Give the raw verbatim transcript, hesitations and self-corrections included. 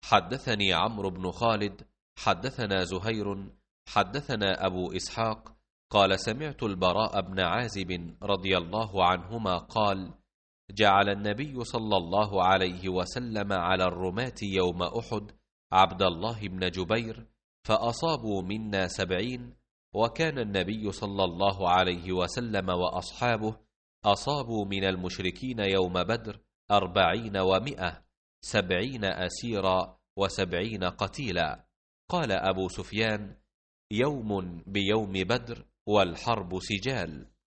حدثني عمرو بن خالد حدثنا زهير حدثنا أبو إسحاق قال سمعت البراء بن عازب رضي الله عنهما قال جعل النبي صلى الله عليه وسلم على الرماة يوم أحد عبد الله بن جبير فأصابوا منا سبعين، وكان النبي صلى الله عليه وسلم وأصحابه أصابوا من المشركين يوم بدر أربعين ومئة، سبعين أسيرا وسبعين قتيلا. قال أبو سفيان يوم بيوم بدر والحرب سجال.